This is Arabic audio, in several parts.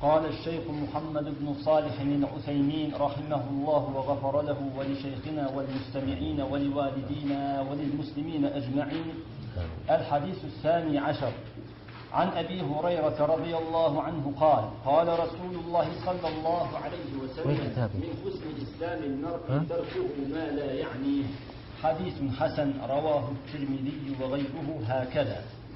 قال الشيخ محمد بن صالح العثيمين رحمه الله وغفر له ولشيخنا والمستمعين ولوالدينا وللمسلمين أجمعين. الحديث 12 عن أبي هريرة رضي الله عنه قال قال رسول الله صلى الله عليه وسلم من حسن إسلام المرء تركه ما لا يعنيه. حديث حسن رواه الترمذي وغيره هكذا.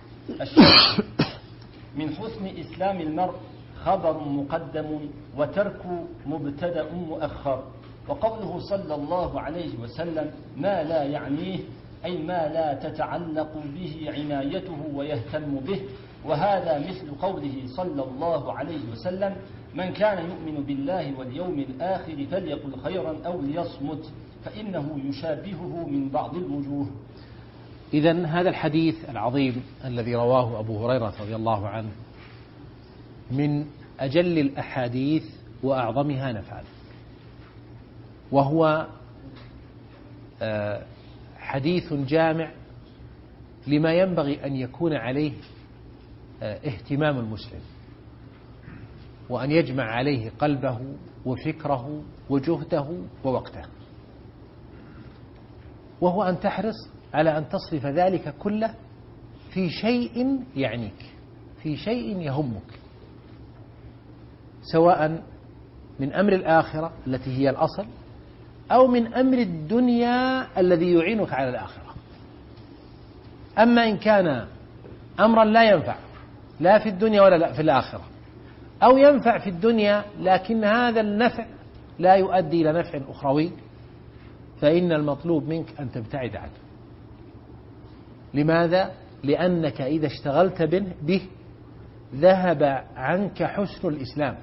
من حسن إسلام المرء خبر مقدم وترك مبتدأ مؤخر. وقوله صلى الله عليه وسلم ما لا يعنيه أي ما لا تتعلق به عنايته ويهتم به. وهذا مثل قوله صلى الله عليه وسلم من كان يؤمن بالله واليوم الآخر فليقل خيرا أو ليصمت فإنه يشابهه من بعض الوجوه. إذن هذا الحديث العظيم الذي رواه أبو هريرة رضي الله عنه من أجل الأحاديث وأعظمها نفعا، وهو حديث جامع لما ينبغي أن يكون عليه اهتمام المسلم، وأن يجمع عليه قلبه وفكره وجهده ووقته، وهو أن تحرص على أن تصرف ذلك كله في شيء يعنيك، في شيء يهمك، سواء من أمر الآخرة التي هي الأصل أو من أمر الدنيا الذي يعينك على الآخرة. أما إن كان أمرا لا ينفع لا في الدنيا ولا لا في الآخرة، أو ينفع في الدنيا لكن هذا النفع لا يؤدي إلى نفع أخروي، فإن المطلوب منك أن تبتعد عنه. لماذا؟ لأنك إذا اشتغلت به ذهب عنك حسن الإسلام،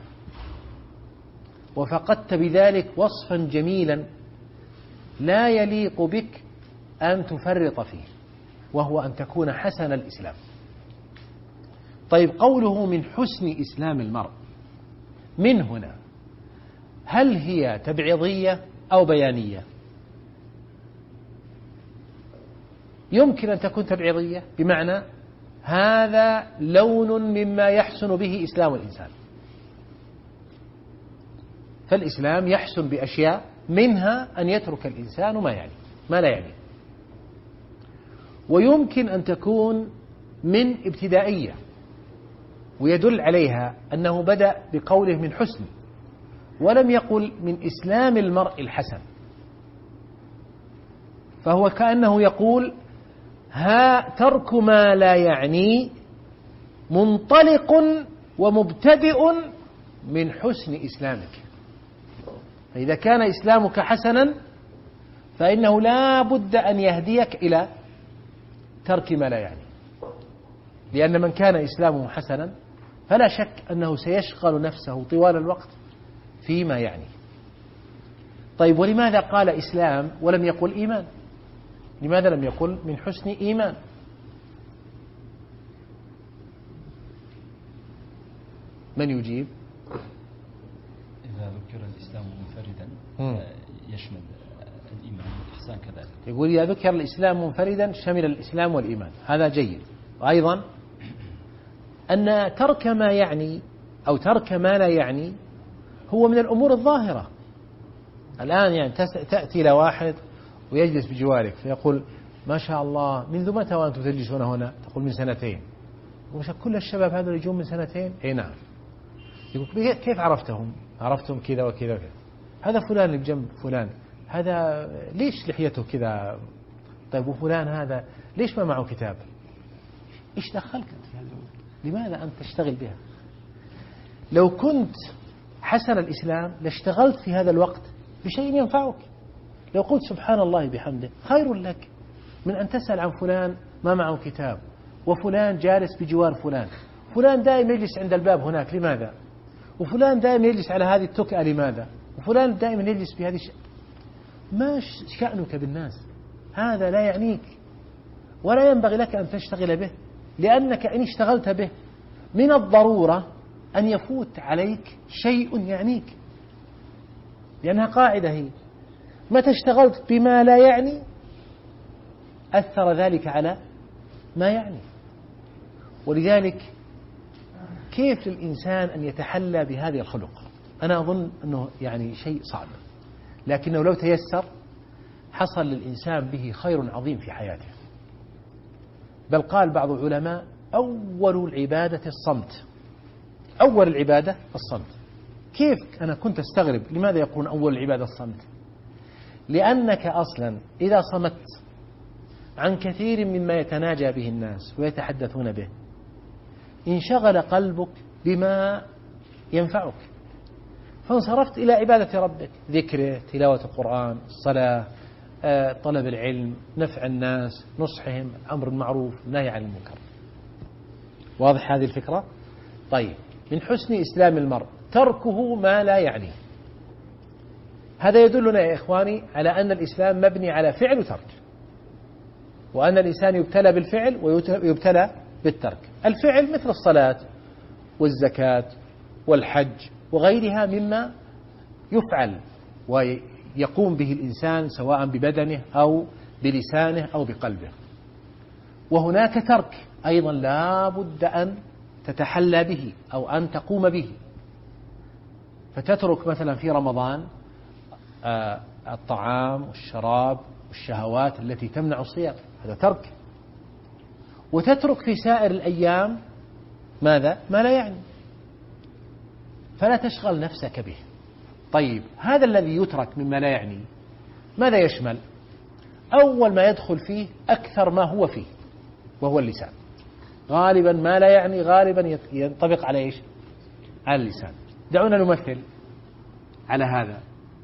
وفقدت بذلك وصفا جميلا لا يليق بك أن تفرط فيه، وهو أن تكون حسن الإسلام. طيب، قوله من حسن إسلام المرء من هنا هل هي تبعيضية أو بيانية؟ يمكن أن تكون تبعيضية، بمعنى هذا لون مما يحسن به إسلام الإنسان، فالإسلام يحسن بأشياء منها أن يترك الإنسان ما لا يعني. ويمكن أن تكون من ابتدائية، ويدل عليها أنه بدأ بقوله من حسن ولم يقل من إسلام المرء الحسن، فهو كأنه يقول ترك ما لا يعني منطلق ومبتدئ من حسن إسلامك. فإذا كان إسلامك حسنا فإنه لا بد أن يهديك إلى ترك ما لا يعني، لأن من كان إسلامه حسنا فلا شك أنه سيشغل نفسه طوال الوقت فيما يعني. طيب، ولماذا قال إسلام ولم يقل إيمان؟ لماذا لم يقل من حسن إيمان؟ من يجيب؟ إذا ذكر الإسلام منفردا يشمل الإيمان والإحسان كذلك. يقول إذا ذكر الإسلام منفردا شمل الإسلام والإيمان، هذا جيد. وأيضا أن ترك ما يعني أو ترك ما لا يعني هو من الأمور الظاهرة. الآن يعني تأتي إلى واحد ويجلس بجوارك فيقول ما شاء الله منذ متى وأنتم تجلسون هنا؟ تقول من 2 سنين. كل الشباب هذول يجون من 2 سنين؟ أي نعم. يقول كيف عرفتهم؟ عرفتهم كذا وكذا وكذا. هذا فلان اللي بجنب فلان، هذا ليش لحيته كذا؟ طيب، وفلان هذا ليش ما معه كتاب؟ إيش دخلك في هذا؟ لماذا أنت تشتغل بها؟ لو كنت حسن الإسلام لاشتغلت في هذا الوقت بشيء ينفعك. لو قلت سبحان الله بحمده خير لك من أن تسأل عن فلان ما معه كتاب، وفلان جالس بجوار فلان دائم يجلس عند الباب هناك، لماذا؟ وفلان دائما يجلس على هذه التكأة، لماذا؟ وفلان دائما يجلس بهذه ما شأنك بالناس؟ هذا لا يعنيك ولا ينبغي لك أن تشتغل به، لأنك إن اشتغلت به من الضرورة أن يفوت عليك شيء يعنيك، لأنها قاعدة هي متى اشتغلت بما لا يعني أثر ذلك على ما يعني. ولذلك كيف للإنسان أن يتحلى بهذه الخلق؟ أنا أظن أنه يعني شيء صعب، لكنه لو تيسر حصل للإنسان به خير عظيم في حياته. بل قال بعض العلماء أول العبادة الصمت. أول العبادة الصمت. كيف؟ أنا كنت أستغرب لماذا يقولون أول العبادة الصمت؟ لأنك أصلا إذا صمت عن كثير مما يتناجى به الناس ويتحدثون به انشغل قلبك بما ينفعك، فانصرفت إلى عبادة ربك، ذكره، تلاوة القرآن، الصلاة، طلب العلم، نفع الناس، نصحهم، أمر المعروف، نهي عن المنكر. واضح هذه الفكرة؟ طيب، من حسن إسلام المرء تركه ما لا يعنيه. هذا يدلنا يا إخواني على أن الإسلام مبني على فعل وترك، وأن الإنسان يبتلى بالفعل ويبتلى بالترك. الفعل مثل الصلاة والزكاة والحج وغيرها مما يفعل ويقوم به الإنسان سواء ببدنه أو بلسانه أو بقلبه. وهناك ترك أيضا لا بد أن تتحلى به أو أن تقوم به، فتترك مثلا في رمضان الطعام والشراب والشهوات التي تمنع الصيام، هذا ترك. وتترك في سائر الأيام ماذا؟ ما لا يعني، فلا تشغل نفسك به. طيب، هذا الذي يترك مما لا يعني ماذا يشمل؟ أول ما يدخل فيه أكثر ما هو فيه وهو اللسان. غالبا ما لا يعني غالبا ينطبق على إيش؟ على اللسان. دعونا نمثل على هذا.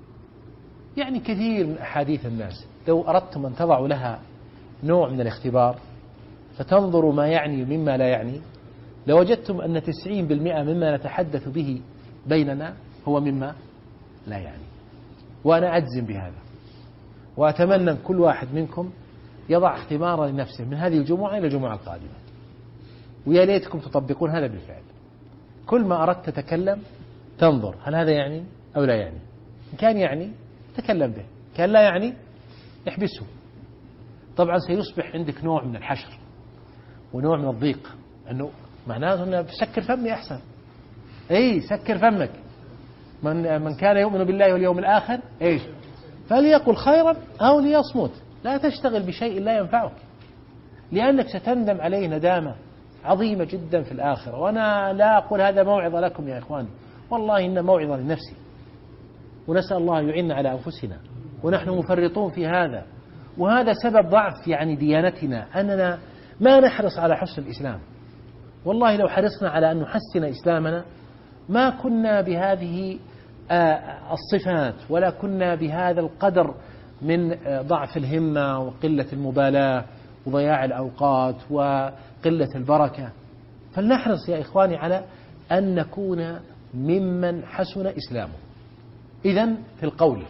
يعني كثير من أحاديث الناس لو أردتم أن تضعوا لها نوع من الاختبار فتنظروا ما يعني مما لا يعني، لوجدتم أن 90% مما نتحدث به بيننا هو مما لا يعني. وأنا أجزم بهذا، وأتمنى كل واحد منكم يضع اختبارا لنفسه من هذه الجمعة إلى الجمعة القادمة، ويا ليتكم تطبقون هذا بالفعل. كل ما أردت تتكلم تنظر هل هذا يعني أو لا يعني. إن كان يعني تكلم به، كان لا يعني احبسه. طبعا سيصبح عندك نوع من الحشر ونوع من الضيق، أنه معناته أنه سكر فمي أحسن. أي سكر فمك. من كان يؤمن بالله واليوم الآخر إيش فليقل خيرا أو ليصمت. لا تشتغل بشيء لا ينفعك، لأنك ستندم عليه ندامة عظيمة جدا في الآخرة. وأنا لا أقول هذا موعظة لكم يا إخواني، والله إن موعظة لنفسي، ونسأل الله يعيننا على أنفسنا، ونحن مفرطون في هذا. وهذا سبب ضعف يعني ديانتنا، أننا ما نحرص على حسن الإسلام. والله لو حرصنا على أن نحسن إسلامنا ما كنا بهذه الصفات، ولا كنا بهذا القدر من ضعف الهمة وقلة المبالاة وضياع الأوقات وقلة البركة. فلنحرص يا إخواني على أن نكون ممن حسن إسلامه. إذن في القول،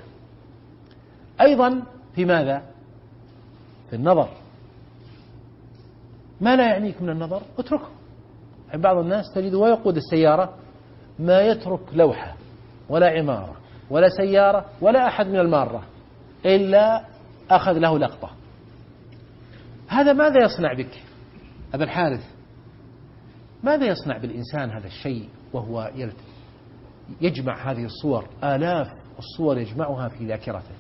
أيضا في ماذا؟ في النظر. ما لا يعنيك من النظر اتركه. بعض الناس تجد ويقود السيارة ما يترك لوحة ولا عمارة ولا سيارة ولا أحد من المارة إلا أخذ له لقطة. هذا ماذا يصنع بك أبا الحارث؟ ماذا يصنع بالإنسان هذا الشيء وهو يجمع هذه الصور، آلاف الصور يجمعها في ذاكرته؟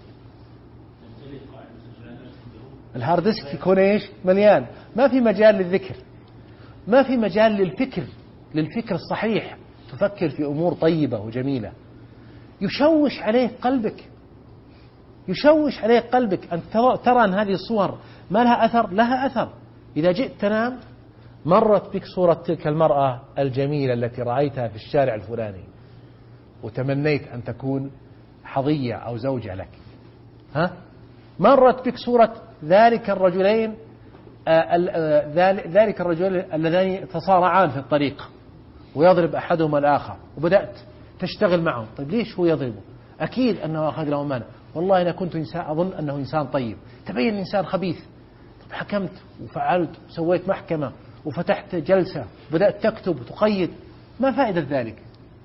الهارد ديسك يكون إيش؟ مليان، ما في مجال للذكر، ما في مجال للفكر الصحيح، تفكر في أمور طيبة وجميلة. يشوش عليه قلبك، يشوش عليه قلبك أن ترى أن هذه الصور ما لها أثر. لها أثر. إذا جئت تنام مرت بك صورة تلك المرأة الجميلة التي رأيتها في الشارع الفلاني وتمنيت أن تكون حظية أو زوجة لك. مرت بك صورة ذلك الرجلين اللذان تصارعان في الطريق ويضرب أحدهما الآخر، وبدأت تشتغل معهم. طيب ليش هو يضربه؟ أكيد أنه أخذ له مال. والله أنا كنت أظن أنه إنسان طيب، تبين إنسان خبيث. طيب حكمت وفعلت وسويت محكمة وفتحت جلسة وبدأت تكتب وتقيد. ما فائدة ذلك؟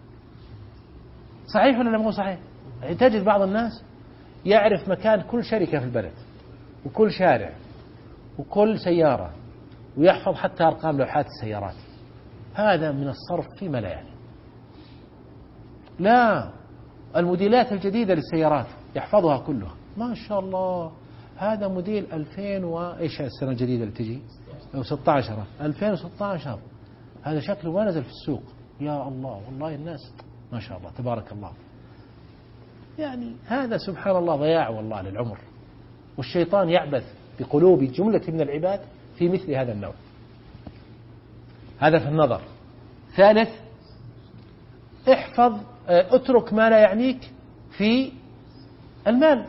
صحيح ولا مو صحيح؟ يعني تجد بعض الناس يعرف مكان كل شركة في البلد وكل شارع وكل سيارة، ويحفظ حتى أرقام لوحات السيارات. هذا من الصرف فيما لا يعني. لا، الموديلات الجديدة للسيارات يحفظها كلها، ما شاء الله، هذا موديل 2000 وإيش السنة الجديدة اللي تجي 16 2016، هذا شكله ما نزل في السوق. يا الله، والله الناس ما شاء الله تبارك الله. يعني هذا سبحان الله ضياع والله للعمر، والشيطان يعبث بقلوب جملة من العباد في مثل هذا النوع. هذا في النظر. ثالث، اترك ما لا يعنيك في المال.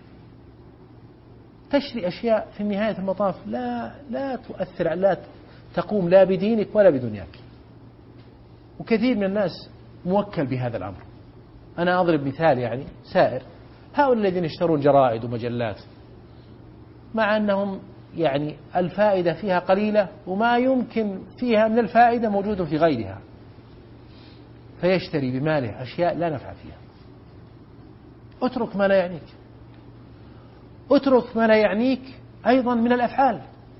تشري أشياء في نهاية المطاف لا تؤثر، لا تقوم لا بدينك ولا بدنياك. وكثير من الناس موكل بهذا الأمر. أنا أضرب مثال، يعني سائر هؤلاء الذين يشترون جرائد ومجلات، مع أنهم يعني الفائدة فيها قليلة وما يمكن فيها من الفائدة موجود في غيرها، فيشتري بماله أشياء لا نفع فيها. اترك ما لا يعنيك. اترك ما لا يعنيك أيضا من الأفعال.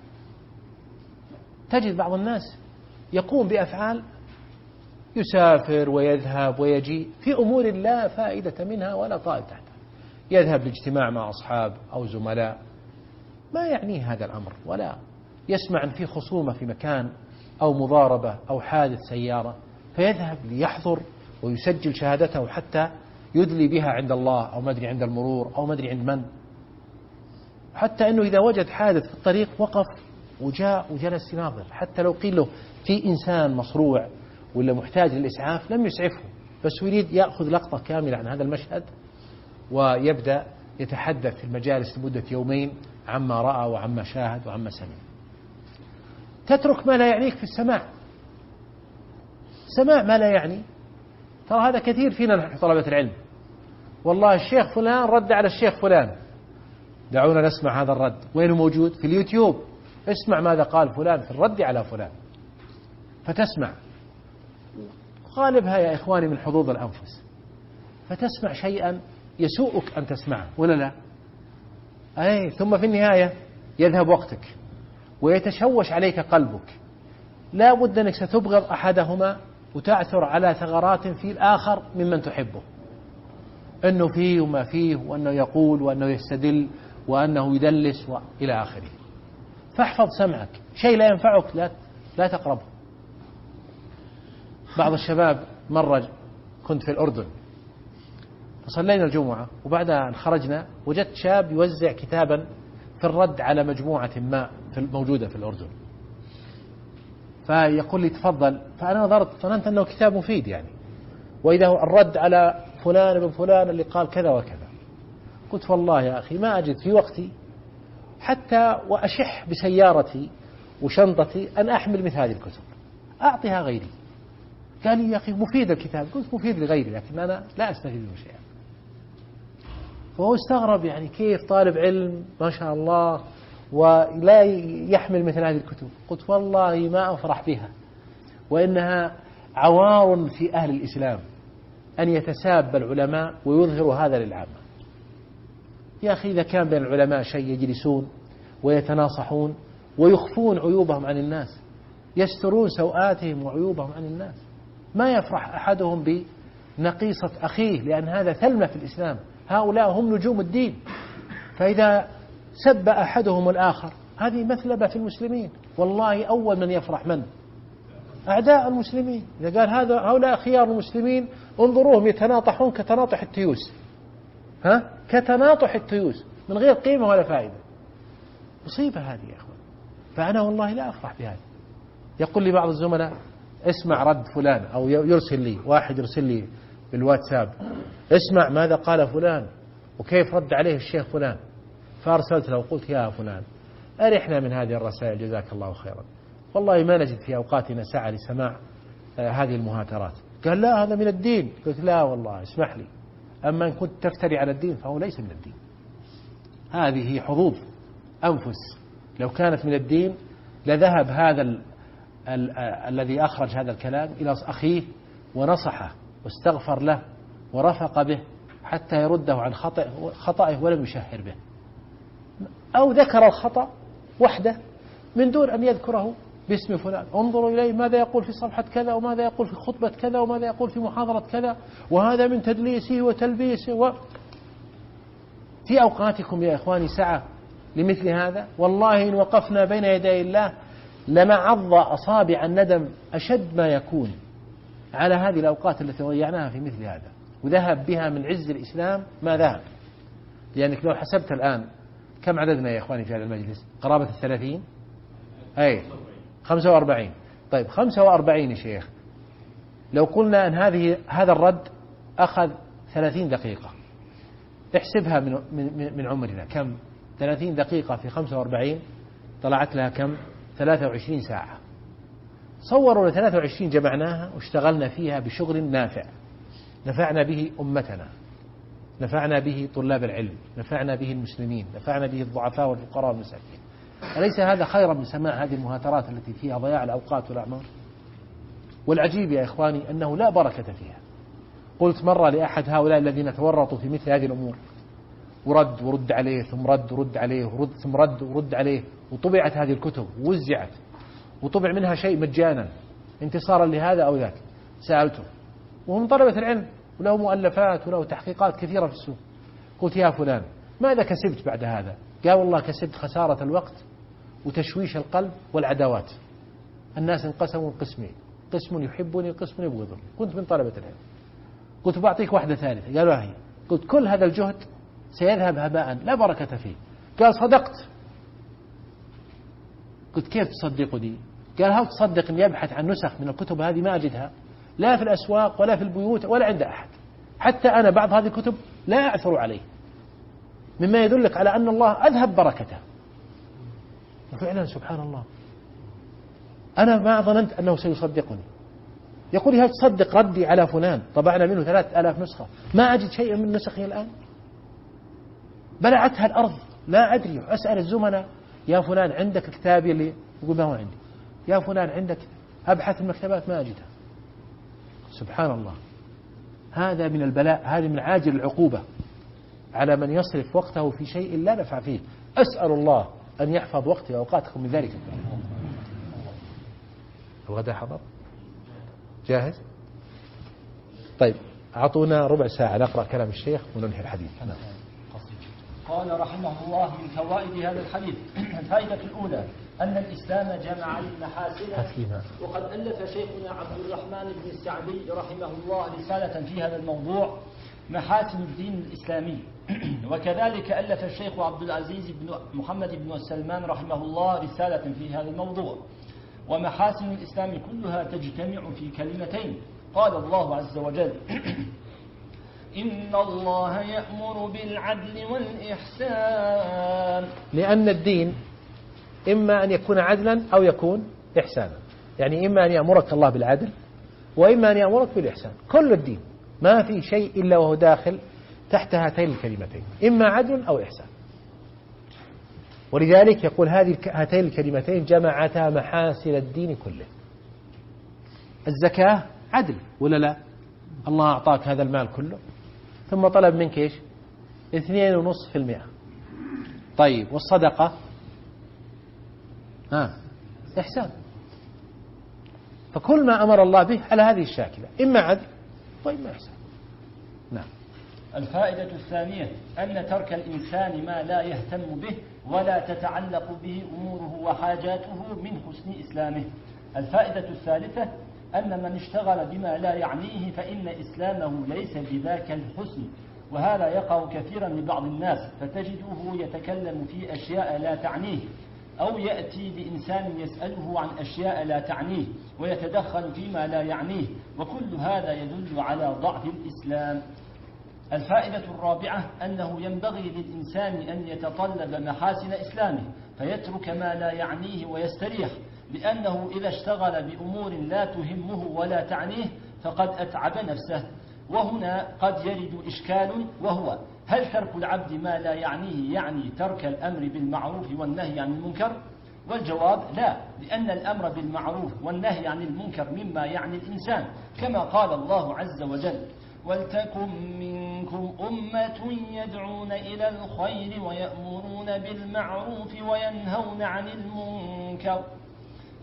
تجد بعض الناس يقوم بأفعال، يسافر ويذهب ويجي في أمور لا فائدة منها ولا طائل تحتها، يذهب لاجتماع مع أصحاب أو زملاء ما يعنيه هذا الأمر، ولا يسمع أن في خصومة في مكان أو مضاربة أو حادث سيارة، فيذهب ليحضر ويسجل شهادته حتى يدلي بها عند الله أو مدري عند المرور أو مدري عند من، حتى أنه إذا وجد حادث في الطريق وقف وجاء وجلس يناظر، حتى لو قيل له في إنسان مصروع ولا محتاج للإسعاف لم يسعفه، بس يريد يأخذ لقطة كاملة عن هذا المشهد ويبدأ يتحدث في المجالس لمدة يومين عما رأى وعما شاهد وعما سمع. تترك ما لا يعنيك في السماع. سماع ما لا يعني، ترى هذا كثير فينا نحن طلبة العلم. والله الشيخ فلان رد على الشيخ فلان، دعونا نسمع هذا الرد. وينه موجود؟ في اليوتيوب. اسمع ماذا قال فلان في الرد على فلان، فتسمع. غالبها يا إخواني من حظوظ الأنفس، فتسمع شيئا يسوءك أن تسمعه ولا لا؟ ثم في النهاية يذهب وقتك ويتشوش عليك قلبك. لا بد أنك ستبغض أحدهما وتعثر على ثغرات في الآخر ممن تحبه، أنه فيه وما فيه، وأنه يقول وأنه يستدل وأنه يدلس وإلى آخره. فاحفظ سمعك، شيء لا ينفعك لا تقربه. بعض الشباب مرة كنت في الأردن فصلينا الجمعة، وبعد أن خرجنا وجدت شاب يوزع كتابا في الرد على مجموعة ما موجودة في الأردن، فيقول لي تفضل. فأنا نظرت ظننت أنه كتاب مفيد يعني، وإذا هو الرد على فلان ابن فلان اللي قال كذا وكذا. قلت والله يا أخي ما أجد في وقتي حتى وأشح بسيارتي وشنطتي أن أحمل مثل هذه الكتب، أعطيها غيري. قال لي يا أخي مفيد الكتاب. قلت مفيد لغيري لكن أنا لا أستفيد منه شيئا. فهو استغرب، يعني كيف طالب علم ما شاء الله ولا يحمل مثل هذه الكتب؟ قلت والله ما أفرح بها، وإنها عوار في أهل الإسلام أن يتساب العلماء ويظهروا هذا للعامة. يا أخي إذا كان بين العلماء شيء يجلسون ويتناصحون ويخفون عيوبهم عن الناس، يسترون سوآتهم وعيوبهم عن الناس. ما يفرح أحدهم بنقيصة أخيه، لأن هذا ثلمة في الإسلام، هؤلاء هم نجوم الدين. فإذا سب أحدهم الآخر هذه مثلبة في المسلمين. والله أول من يفرح من؟ أعداء المسلمين. إذا قال هؤلاء خيار المسلمين انظروهم يتناطحون كتناطح التيوس، كتناطح التيوس من غير قيمة ولا فائدة. مصيبة هذه يا أخوان. فأنا والله لا أفرح بهذا. يقول لي بعض الزملاء اسمع رد فلان، أو يرسل لي واحد يرسل لي بالواتساب اسمع ماذا قال فلان وكيف رد عليه الشيخ فلان. فأرسلت له وقلت يا فلان أرحنا من هذه الرسائل جزاك الله خيرا، والله ما نجد في أوقاتنا ساعة لسماع هذه المهاترات. قال لا هذا من الدين. قلت لا والله اسمح لي، أما إن كنت تفتري على الدين فهو ليس من الدين. هذه حظوظ أنفس. لو كانت من الدين لذهب هذا الذي أخرج هذا الكلام إلى أخيه ونصحه واستغفر له ورفق به حتى يرده عن خطأه ولم يشهر به، أو ذكر الخطأ وحده من دون أن يذكره باسم فلان، انظروا إليه ماذا يقول في صفحة كذا، وماذا يقول في خطبة كذا، وماذا يقول في محاضرة كذا، وهذا من تدليسه وتلبيسه في أوقاتكم يا إخواني سعة لمثل هذا؟ والله إن وقفنا بين يدي الله لنعض أصابع الندم أشد ما يكون على هذه الأوقات التي ضيعناها في مثل هذا، وذهب بها من عز الإسلام ما ذهب. لأنك لو حسبت الآن كم عددنا يا إخواني في هذا المجلس؟ قرابة 30؟ أي 45. طيب 45 يا شيخ، لو قلنا أن هذا الرد أخذ 30 دقيقة، احسبها من عمرنا كم؟ 30 دقيقة في 45 طلعت لها كم؟ 23 ساعة. صوروا 23 جمعناها واشتغلنا فيها بشغل نافع، نفعنا به أمتنا، نفعنا به طلاب العلم، نفعنا به المسلمين، نفعنا به الضعفاء والفقراء والمساكين. أليس هذا خيرا من سماع هذه المهاترات التي فيها ضياع الأوقات والأعمار؟ والعجيب يا إخواني أنه لا بركة فيها. قلت مرة لأحد هؤلاء الذين تورطوا في مثل هذه الأمور، ورد عليه ثم رد ورد عليه ثم رد ورد عليه، وطبعت هذه الكتب ووزعت وطبع منها شيء مجانا انتصارا لهذا أو ذاك. سألته وهم طلبة العلم وله مؤلفات وله تحقيقات كثيرة في السوق، قلت يا فلان ماذا كسبت بعد هذا؟ قال والله كسبت خسارة الوقت وتشويش القلب والعداوات. الناس انقسموا قسمين، قسم يحبني قسم يبغضني. كنت من طلبة العلم. قلت بعطيك واحدة ثالثة. قالوا هي. قلت كل هذا الجهد سيذهب هباء لا بركة فيه. قال صدقت. قلت كيف تصدقني؟ قال هل تصدق أن يبحث عن نسخ من الكتب هذه ما أجدها لا في الأسواق ولا في البيوت ولا عند أحد، حتى أنا بعض هذه الكتب لا أعثر عليه، مما يدلك على أن الله أذهب بركته. وفعلا سبحان الله أنا ما ظننت أنه سيصدقني. يقول هل تصدق ردي على فلان طبعنا منه 3000 نسخة ما أجد شيئا من نسخه الآن، بلعتها الأرض لا أدري. أسأل الزملاء يا فلان عندك كتابي اللي يقول ما هو عندي، يا فلان عندك، أبحث المكتبات ما أجدها. سبحان الله هذا من البلاء، هذه من عاجل العقوبة على من يصرف وقته في شيء لا نفع فيه. أسأل الله أن يحفظ وقتي وأوقاتكم من ذلك. الغداء حضر جاهز؟ طيب أعطونا ربع ساعة نقرأ كلام الشيخ وننهي الحديث. قال رحمه الله من فوائد هذا الحديث: الفائدة الأولى أن الإسلام جمع المحاسن، وقد ألف شيخنا عبد الرحمن بن السعدي رحمه الله رسالة في هذا الموضوع، محاسن الدين الإسلامي. وكذلك ألف الشيخ عبد العزيز بن محمد بن سلمان رحمه الله رسالة في هذا الموضوع. ومحاسن الإسلام كلها تجتمع في كلمتين: قال الله عز وجل: إن الله يأمر بالعدل والإحسان. لأن الدين إما أن يكون عدلا أو يكون إحسانا، يعني إما أن يأمرك الله بالعدل وإما أن يأمرك بالإحسان. كل الدين ما في شيء إلا وهو داخل تحت هاتين الكلمتين، إما عدل أو إحسان. ولذلك يقول هاتين الكلمتين جمعتا محاسن الدين كله. الزكاة عدل ولا لا؟ الله أعطاك هذا المال كله ثم طلب منك إيش؟ 2.5%. طيب والصدقة إحسان. فكل ما أمر الله به على هذه الشاكلة، إما عدل وإما إحسان. نعم. الفائدة الثانية أن ترك الإنسان ما لا يهتم به ولا تتعلق به أموره وحاجاته من حسن إسلامه. الفائدة الثالثة أن من اشتغل بما لا يعنيه فإن إسلامه ليس بذاك الحسن، وهذا يقع كثيرا لبعض الناس، فتجده يتكلم في أشياء لا تعنيه، أو يأتي بإنسان يسأله عن أشياء لا تعنيه ويتدخل فيما لا يعنيه، وكل هذا يدل على ضعف الإسلام. الفائدة الرابعة أنه ينبغي للإنسان أن يتطلب محاسن إسلامه فيترك ما لا يعنيه ويستريح، لأنه إذا اشتغل بأمور لا تهمه ولا تعنيه فقد أتعب نفسه. وهنا قد يرد إشكال، وهو: هل ترك العبد ما لا يعنيه يعني ترك الأمر بالمعروف والنهي عن المنكر؟ والجواب لا، لأن الأمر بالمعروف والنهي عن المنكر مما يعني الإنسان، كما قال الله عز وجل: ولتكن منكم أمة يدعون إلى الخير ويأمرون بالمعروف وينهون عن المنكر.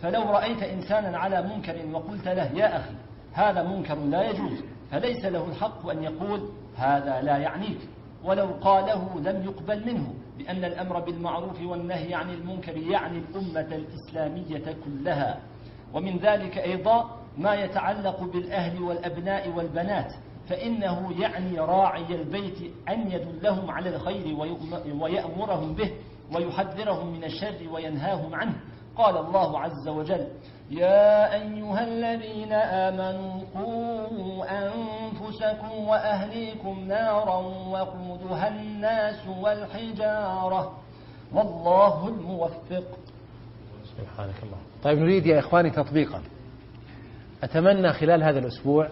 فلو رأيت إنسانا على منكر وقلت له يا أخي هذا منكر لا يجوز، فليس له الحق أن يقول هذا لا يعنيك، ولو قاله لم يقبل منه، لأن الأمر بالمعروف والنهي عن المنكر يعني الأمة الإسلامية كلها. ومن ذلك أيضا ما يتعلق بالأهل والأبناء والبنات، فإنه يعني راعي البيت أن يدلهم على الخير ويأمرهم به ويحذرهم من الشر وينهاهم عنه. قال الله عز وجل يا أيها الذين آمنوا قوا أنفسكم وأهليكم نارا وقودها الناس والحجارة والله الموفق. سبحانك الله. طيب نريد يا إخواني تطبيقا. أتمنى خلال هذا الأسبوع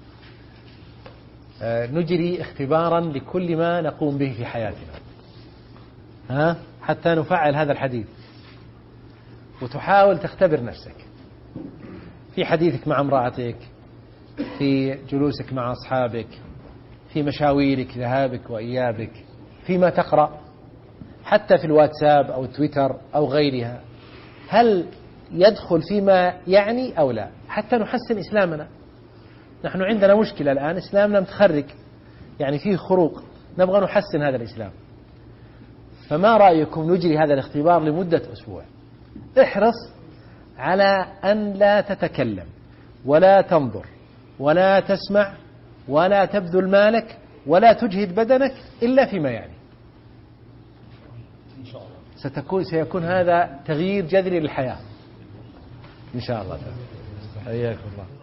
نجري اختبارا لكل ما نقوم به في حياتنا، حتى نفعل هذا الحديث، وتحاول تختبر نفسك في حديثك مع امرأتك، في جلوسك مع أصحابك، في مشاويرك ذهابك وإيابك، فيما تقرأ، حتى في الواتساب أو تويتر أو غيرها، هل يدخل فيما يعني أو لا، حتى نحسن إسلامنا. نحن عندنا مشكلة الآن، إسلامنا متخرج، يعني فيه خروق، نبغى نحسن هذا الإسلام. فما رأيكم نجري هذا الاختبار لمدة أسبوع؟ احرص على أن لا تتكلم ولا تنظر ولا تسمع ولا تبذل مالك ولا تجهد بدنك إلا فيما يعني. إن شاء الله سيكون هذا تغيير جذري للحياة إن شاء الله. حياكم الله.